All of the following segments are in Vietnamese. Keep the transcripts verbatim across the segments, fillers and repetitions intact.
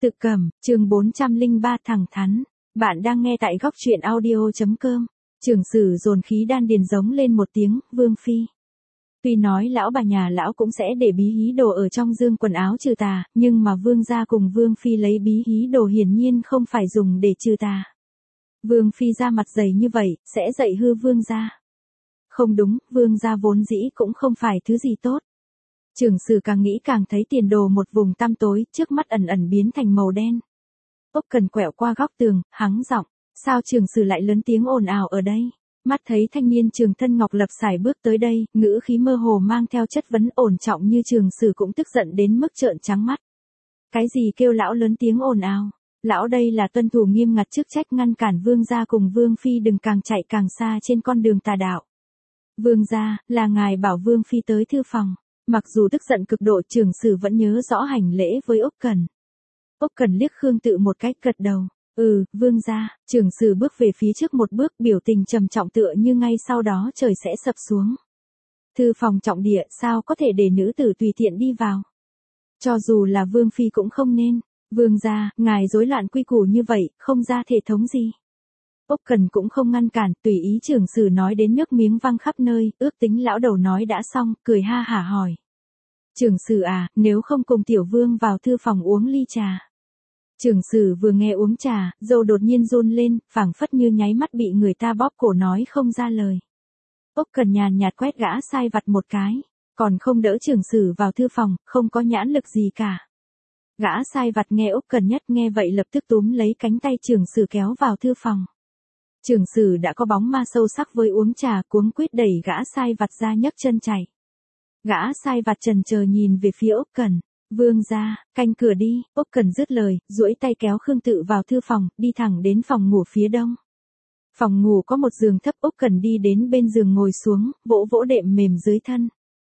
Tự Cẩm, chương bốn trăm lẻ ba thẳng thắn. Bạn đang nghe tại góc truyện audio chấm com. Trưởng sử dồn khí đan điền giống lên một tiếng, Vương Phi. Tuy nói lão bà nhà lão cũng sẽ để bí hí đồ ở trong dương quần áo trừ tà, nhưng mà Vương gia cùng Vương Phi lấy bí hí đồ hiển nhiên không phải dùng để trừ tà. Vương Phi ra mặt dày như vậy, sẽ dạy hư Vương gia. Không đúng, Vương gia vốn dĩ cũng không phải thứ gì tốt. Trưởng sử càng nghĩ càng thấy tiền đồ một vùng tăm tối, trước mắt ẩn ẩn biến thành màu đen. Ốc Cần quẹo qua góc tường, hắng giọng, sao trưởng sử lại lớn tiếng ồn ào ở đây? Mắt thấy thanh niên trường thân ngọc lập sải bước tới đây, ngữ khí mơ hồ mang theo chất vấn ổn trọng như trưởng sử cũng tức giận đến mức trợn trắng mắt. Cái gì kêu lão lớn tiếng ồn ào? Lão đây là tuân thủ nghiêm ngặt chức trách ngăn cản Vương gia cùng Vương Phi đừng càng chạy càng xa trên con đường tà đạo. Vương gia, là ngài bảo Vương Phi tới thư phòng. Mặc dù tức giận cực độ, trưởng sử vẫn nhớ rõ hành lễ với Ốc Cần. Ốc Cần liếc Khương Tự một cái, gật đầu. Ừ, Vương gia. Trưởng sử bước về phía trước một bước, biểu tình trầm trọng tựa như ngay sau đó trời sẽ sập xuống. Thư phòng trọng địa, sao có thể để nữ tử tùy tiện đi vào? Cho dù là Vương Phi cũng không nên. Vương gia, ngài rối loạn quy củ như vậy, không ra thể thống gì. Ốc Cần cũng không ngăn cản, tùy ý trưởng sử nói đến nước miếng văng khắp nơi, ước tính lão đầu nói đã xong, cười ha hả hỏi. Trưởng sử à, nếu không cùng tiểu vương vào thư phòng uống ly trà. Trưởng sử vừa nghe uống trà, râu đột nhiên run lên, phảng phất như nháy mắt bị người ta bóp cổ nói không ra lời. Ốc Cần nhàn nhạt quét gã sai vặt một cái, còn không đỡ trưởng sử vào thư phòng, không có nhãn lực gì cả. Gã sai vặt nghe Ốc Cần nhất nghe vậy lập tức túm lấy cánh tay trưởng sử kéo vào thư phòng. Trưởng sử đã có bóng ma sâu sắc với uống trà, cuống quýt đẩy gã sai vặt ra nhấc chân chạy. Gã sai vặt chần chờ nhìn về phía Ốc Cần. Vương gia, canh cửa đi. Ốc Cần dứt lời, duỗi tay kéo Khương Tự vào thư phòng, đi thẳng đến phòng ngủ phía đông. Phòng ngủ có một giường thấp, Ốc Cần đi đến bên giường ngồi xuống, vỗ vỗ đệm mềm dưới thân.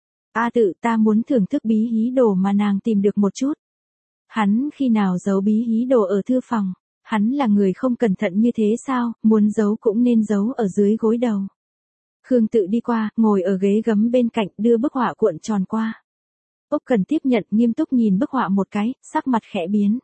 A Tự, ta muốn thưởng thức bí hí đồ mà nàng tìm được một chút. Hắn khi nào giấu bí hí đồ ở thư phòng? Hắn là người không cẩn thận như thế sao, muốn giấu cũng nên giấu ở dưới gối đầu. Khương Tự đi qua, ngồi ở ghế gấm bên cạnh, đưa bức họa cuộn tròn qua. Ốc Cần tiếp nhận, nghiêm túc nhìn bức họa một cái, sắc mặt khẽ biến.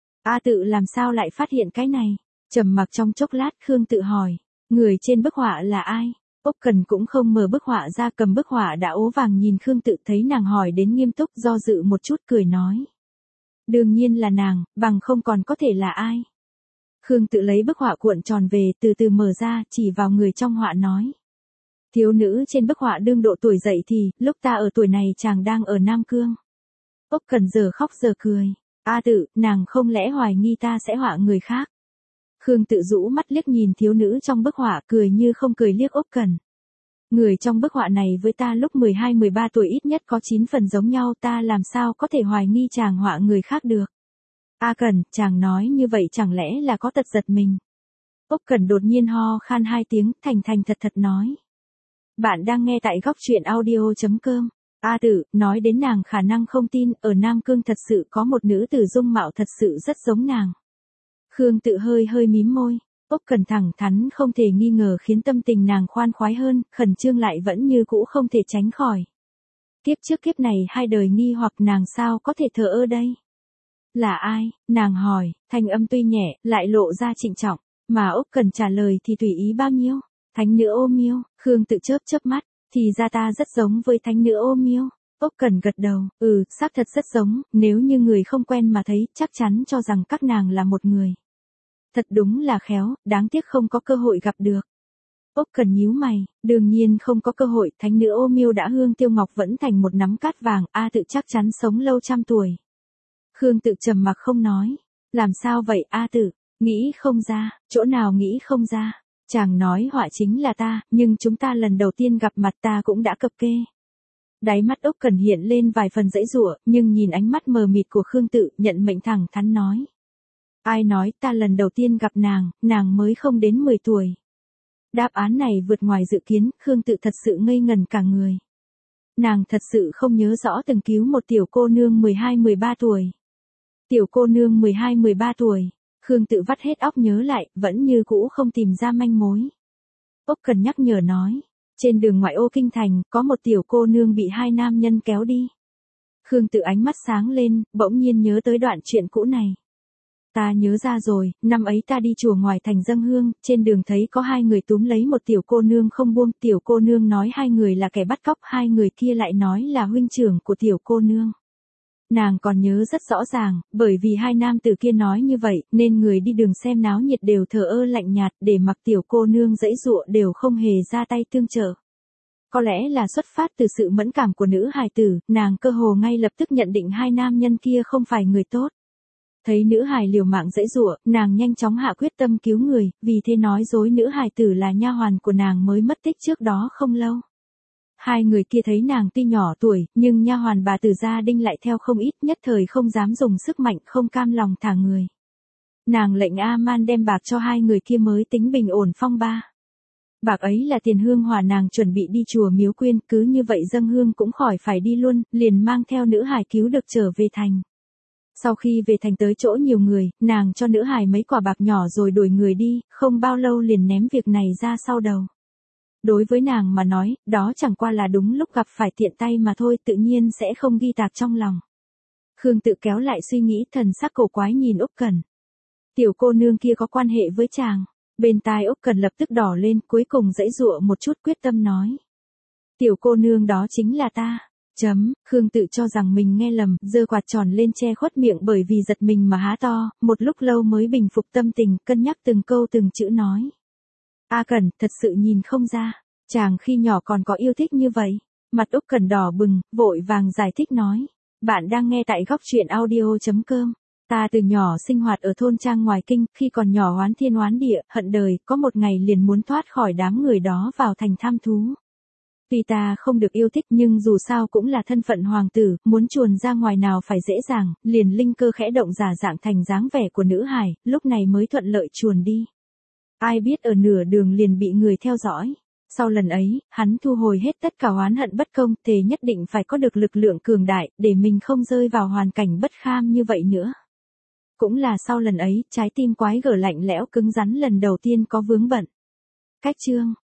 A Tự làm sao lại phát hiện cái này? Trầm mặc trong chốc lát, Khương Tự hỏi, người trên bức họa là ai? Ốc Cần cũng không mở bức họa ra, cầm bức họa đã ố vàng nhìn Khương Tự, thấy nàng hỏi đến nghiêm túc, do dự một chút cười nói. Đương nhiên là nàng, bằng không còn có thể là ai? Khương Tự lấy bức họa cuộn tròn về, từ từ mở ra, chỉ vào người trong họa nói. Thiếu nữ trên bức họa đương độ tuổi dậy thì, lúc ta ở tuổi này chàng đang ở Nam Cương. Ốc Cần giờ khóc giờ cười. A Tự, nàng không lẽ hoài nghi ta sẽ họa người khác? Khương Tự rũ mắt liếc nhìn thiếu nữ trong bức họa, cười như không cười liếc Ốc Cần. Người trong bức họa này với ta lúc mười hai mười ba tuổi ít nhất có chín phần giống nhau, ta làm sao có thể hoài nghi chàng họa người khác được? A Cần, chàng nói như vậy chẳng lẽ là có tật giật mình? Ốc Cần đột nhiên ho khan hai tiếng, thành thành thật thật nói. Bạn đang nghe tại góc truyện audio chấm com. A Tự, nói đến nàng khả năng không tin, ở Nam Cương thật sự có một nữ tử dung mạo thật sự rất giống nàng. Khương Tự hơi hơi mím môi. Ốc Cần thẳng thắn không thể nghi ngờ khiến tâm tình nàng khoan khoái hơn, khẩn trương lại vẫn như cũ không thể tránh khỏi. Kiếp trước kiếp này hai đời nghi hoặc nàng sao có thể thờ ơ đây? Là ai? Nàng hỏi, thanh âm tuy nhẹ, lại lộ ra trịnh trọng, mà Ốc Cần trả lời thì tùy ý bao nhiêu. Thánh nữ Ô Miêu. Khương Tự chớp chớp mắt, thì ra ta rất giống với thánh nữ Ô Miêu. Ốc Cần gật đầu, ừ, xác thật rất giống, nếu như người không quen mà thấy, chắc chắn cho rằng các nàng là một người. Thật đúng là khéo, đáng tiếc không có cơ hội gặp được. Ốc Cần nhíu mày, đương nhiên không có cơ hội, thánh nữ Ô Miêu đã hương tiêu ngọc vẫn thành một nắm cát vàng, A Tự chắc chắn sống lâu trăm tuổi. Khương Tự trầm mặc không nói. Làm sao vậy A Tự? Nghĩ không ra, chỗ nào nghĩ không ra? Chàng nói họa chính là ta, nhưng chúng ta lần đầu tiên gặp mặt ta cũng đã cập kê. Đáy mắt Ốc Cần hiện lên vài phần dãy giụa, nhưng nhìn ánh mắt mờ mịt của Khương Tự, nhận mệnh thẳng thắn nói. Ai nói ta lần đầu tiên gặp nàng, nàng mới không đến mười tuổi. Đáp án này vượt ngoài dự kiến, Khương Tự thật sự ngây ngần cả người. Nàng thật sự không nhớ rõ từng cứu một tiểu cô nương mười hai mười ba tuổi. Tiểu cô nương mười hai mười ba tuổi. Khương Tự vắt hết óc nhớ lại, vẫn như cũ không tìm ra manh mối. Ốc Cần nhắc nhở nói, trên đường ngoại ô kinh thành, có một tiểu cô nương bị hai nam nhân kéo đi. Khương Tự ánh mắt sáng lên, bỗng nhiên nhớ tới đoạn chuyện cũ này. Ta nhớ ra rồi, năm ấy ta đi chùa ngoài thành dâng hương, trên đường thấy có hai người túm lấy một tiểu cô nương không buông, tiểu cô nương nói hai người là kẻ bắt cóc, hai người kia lại nói là huynh trưởng của tiểu cô nương. Nàng còn nhớ rất rõ ràng, bởi vì hai nam tử kia nói như vậy, nên người đi đường xem náo nhiệt đều thờ ơ lạnh nhạt, để mặc tiểu cô nương giãy giụa đều không hề ra tay tương trợ. Có lẽ là xuất phát từ sự mẫn cảm của nữ hài tử, nàng cơ hồ ngay lập tức nhận định hai nam nhân kia không phải người tốt. Thấy nữ hài liều mạng giãy giụa, nàng nhanh chóng hạ quyết tâm cứu người, vì thế nói dối nữ hài tử là nha hoàn của nàng mới mất tích trước đó không lâu. Hai người kia thấy nàng tuy nhỏ tuổi, nhưng nha hoàn bà Từ gia Đinh lại theo không ít, nhất thời không dám dùng sức mạnh, không cam lòng thả người. Nàng lệnh A-man đem bạc cho hai người kia mới tính bình ổn phong ba. Bạc ấy là tiền hương hỏa nàng chuẩn bị đi chùa miếu quyên, cứ như vậy dâng hương cũng khỏi phải đi luôn, liền mang theo nữ hài cứu được trở về thành. Sau khi về thành tới chỗ nhiều người, nàng cho nữ hài mấy quả bạc nhỏ rồi đuổi người đi, không bao lâu liền ném việc này ra sau đầu. Đối với nàng mà nói, đó chẳng qua là đúng lúc gặp phải tiện tay mà thôi, tự nhiên sẽ không ghi tạc trong lòng. Khương Tự kéo lại suy nghĩ, thần sắc cổ quái nhìn Úc Cẩn. Tiểu cô nương kia có quan hệ với chàng. Bên tai Úc Cẩn lập tức đỏ lên, cuối cùng giãy giụa một chút quyết tâm nói. Tiểu cô nương đó chính là ta. Chấm, Khương Tự cho rằng mình nghe lầm, giơ quạt tròn lên che khuất miệng bởi vì giật mình mà há to, một lúc lâu mới bình phục tâm tình, cân nhắc từng câu từng chữ nói. A Cẩn, thật sự nhìn không ra, chàng khi nhỏ còn có yêu thích như vậy. Mặt Úc Cẩn đỏ bừng, vội vàng giải thích nói. Bạn đang nghe tại góc truyện audio chấm com. Ta từ nhỏ sinh hoạt ở thôn trang ngoài kinh, khi còn nhỏ oán thiên oán địa, hận đời, có một ngày liền muốn thoát khỏi đám người đó vào thành tham thú. Tuy ta không được yêu thích nhưng dù sao cũng là thân phận hoàng tử, muốn chuồn ra ngoài nào phải dễ dàng, liền linh cơ khẽ động giả dạng thành dáng vẻ của nữ hài, lúc này mới thuận lợi chuồn đi. Ai biết ở nửa đường liền bị người theo dõi. Sau lần ấy, hắn thu hồi hết tất cả oán hận bất công, thề nhất định phải có được lực lượng cường đại, để mình không rơi vào hoàn cảnh bất kham như vậy nữa. Cũng là sau lần ấy, trái tim quái gở lạnh lẽo cứng rắn lần đầu tiên có vướng bận. Cách chương